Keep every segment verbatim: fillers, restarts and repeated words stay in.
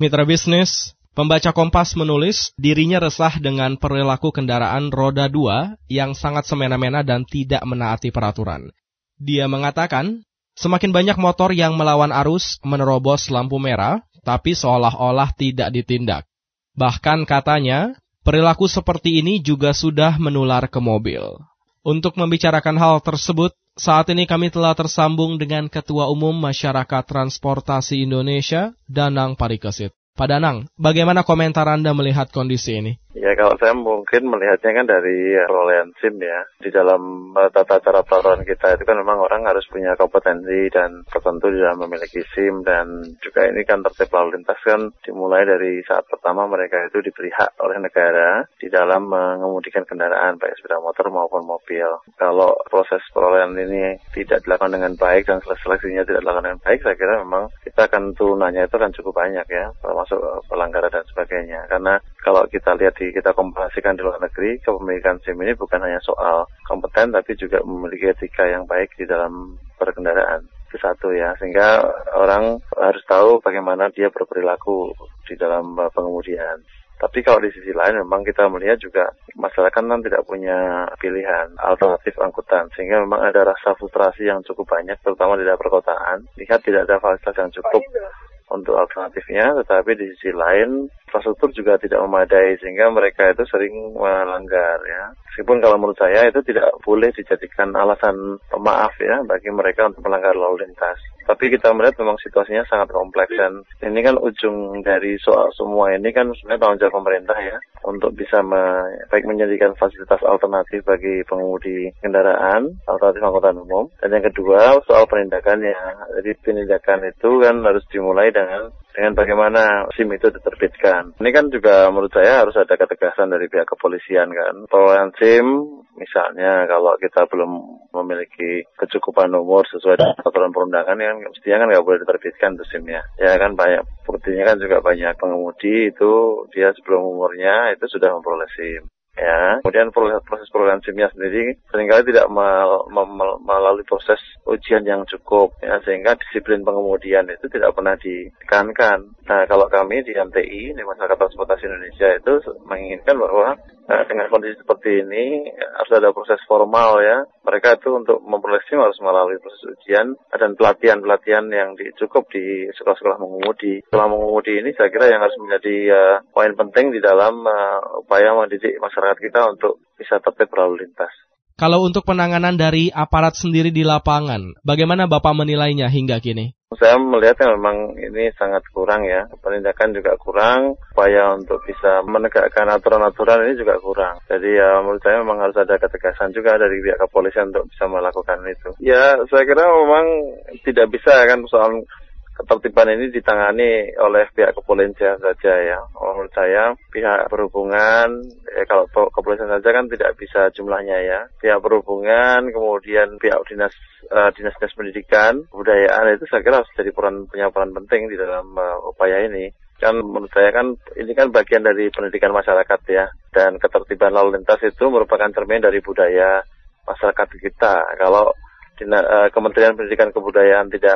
Mitra bisnis, pembaca Kompas menulis dirinya resah dengan perilaku kendaraan roda dua yang sangat semena-mena dan tidak menaati peraturan. Dia mengatakan, semakin banyak motor yang melawan arus menerobos lampu merah, tapi seolah-olah tidak ditindak. Bahkan katanya, perilaku seperti ini juga sudah menular ke mobil. Untuk membicarakan hal tersebut, saat ini kami telah tersambung dengan Ketua Umum Masyarakat Transportasi Indonesia, Danang Parikesit. Pak Danang, bagaimana komentar Anda melihat kondisi ini? Ya, kalau saya mungkin melihatnya kan dari perolehan SIM ya. Di dalam tata cara peraturan kita itu kan memang orang harus punya kompetensi dan tertentu di dalam memiliki SIM. Dan juga ini kan tertib lalu lintas kan dimulai dari saat pertama mereka itu diberi hak oleh negara di dalam mengemudikan kendaraan, baik sepeda motor maupun mobil. Kalau proses perolehan ini tidak dilakukan dengan baik dan seleksinya tidak dilakukan dengan baik, saya kira memang kita akan turunannya itu kan cukup banyak ya, termasuk pelanggaran dan sebagainya. Karena kalau kita lihat di kita komparasikan di luar negeri, kepemilikan SIM ini bukan hanya soal kompeten, tapi juga memiliki etika yang baik di dalam berkendaraan. Itu satu ya, sehingga orang harus tahu bagaimana dia berperilaku di dalam pengemudian. Tapi kalau di sisi lain memang kita melihat juga masyarakat kan tidak punya pilihan alternatif angkutan, sehingga memang ada rasa frustrasi yang cukup banyak, terutama di daerah perkotaan. Lihat tidak ada fasilitas yang cukup untuk alternatifnya, tetapi di sisi lain infrastruktur juga tidak memadai sehingga mereka itu sering melanggar ya. Meskipun kalau menurut saya itu tidak boleh dijadikan alasan pemaaf ya bagi mereka untuk melanggar lalu lintas. Tapi kita melihat memang situasinya sangat kompleks dan ini kan ujung dari soal semua ini kan sebenarnya tanggung jawab pemerintah ya untuk bisa me- baik menjadikan fasilitas alternatif bagi pengemudi kendaraan, alternatif angkutan umum. Dan yang kedua soal penindakannya. Jadi penindakan itu kan harus dimulai dengan dengan bagaimana SIM itu diterbitkan. Ini kan juga menurut saya harus ada ketegasan dari pihak kepolisian kan. Perolehan SIM misalnya kalau kita belum memiliki kecukupan umur sesuai dengan aturan perundangan kan mestinya kan nggak boleh diterbitkan tuh SIM-nya. Ya kan banyak buktinya kan juga banyak pengemudi itu dia sebelum umurnya itu sudah memperoleh SIM. Ya, kemudian proses perolehan SIM-nya sendiri seringkali tidak mal, mal, melalui proses ujian yang cukup, ya, sehingga disiplin pengemudian itu tidak pernah ditekankan. Nah, kalau kami di M T I, di Masyarakat Transportasi Indonesia itu menginginkan bahwa nah, dengan kondisi seperti ini harus ada proses formal ya. Mereka itu untuk memperoleh SIM harus melalui proses ujian dan pelatihan-pelatihan yang di, cukup di sekolah-sekolah mengemudi. Sekolah mengemudi ini saya kira yang harus menjadi uh, poin penting di dalam uh, upaya mendidik masyarakat kita untuk bisa tertib berlalu lintas. Kalau untuk penanganan dari aparat sendiri di lapangan, bagaimana Bapak menilainya hingga kini? Saya melihatnya memang ini sangat kurang ya, penindakan juga kurang, upaya untuk bisa menegakkan aturan-aturan ini juga kurang. Jadi ya menurut saya memang harus ada ketegasan juga dari pihak kepolisian untuk bisa melakukan itu. Ya saya kira memang tidak bisa kan soal ketertiban ini ditangani oleh pihak kepolisian saja ya. Menurut saya pihak perhubungan, eh, kalau kepolisian saja kan tidak bisa jumlahnya ya. Pihak perhubungan, kemudian pihak dinas uh, dinas-dinas pendidikan, kebudayaan itu saya kira harus jadi peran punya peran penting di dalam uh, upaya ini. Kan menurut saya kan ini kan bagian dari pendidikan masyarakat ya. Dan ketertiban lalu lintas itu merupakan cermin dari budaya masyarakat kita. Kalau dina, uh, Kementerian Pendidikan Kebudayaan tidak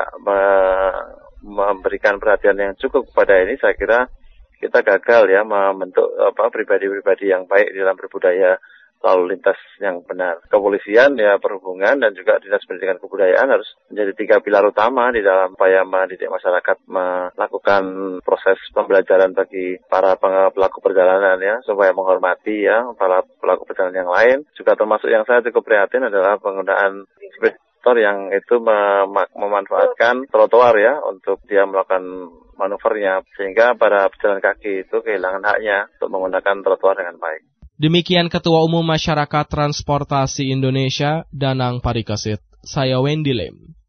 uh, memberikan perhatian yang cukup kepada ini, saya kira kita gagal ya membentuk apa pribadi-pribadi yang baik di dalam berbudaya lalu lintas yang benar. Kepolisian ya perhubungan dan juga dinas pendidikan kebudayaan harus menjadi tiga pilar utama di dalam upaya mendidik masyarakat melakukan proses pembelajaran bagi para pelaku perjalanan ya supaya menghormati ya para pelaku perjalanan yang lain. Juga termasuk yang saya cukup prihatin adalah penggunaan yang itu mem- memanfaatkan trotoar ya untuk dia melakukan manuvernya sehingga para pejalan kaki itu kehilangan haknya untuk menggunakan trotoar dengan baik. Demikian Ketua Umum Masyarakat Transportasi Indonesia, Danang Parikesit. Saya Wendy Lim.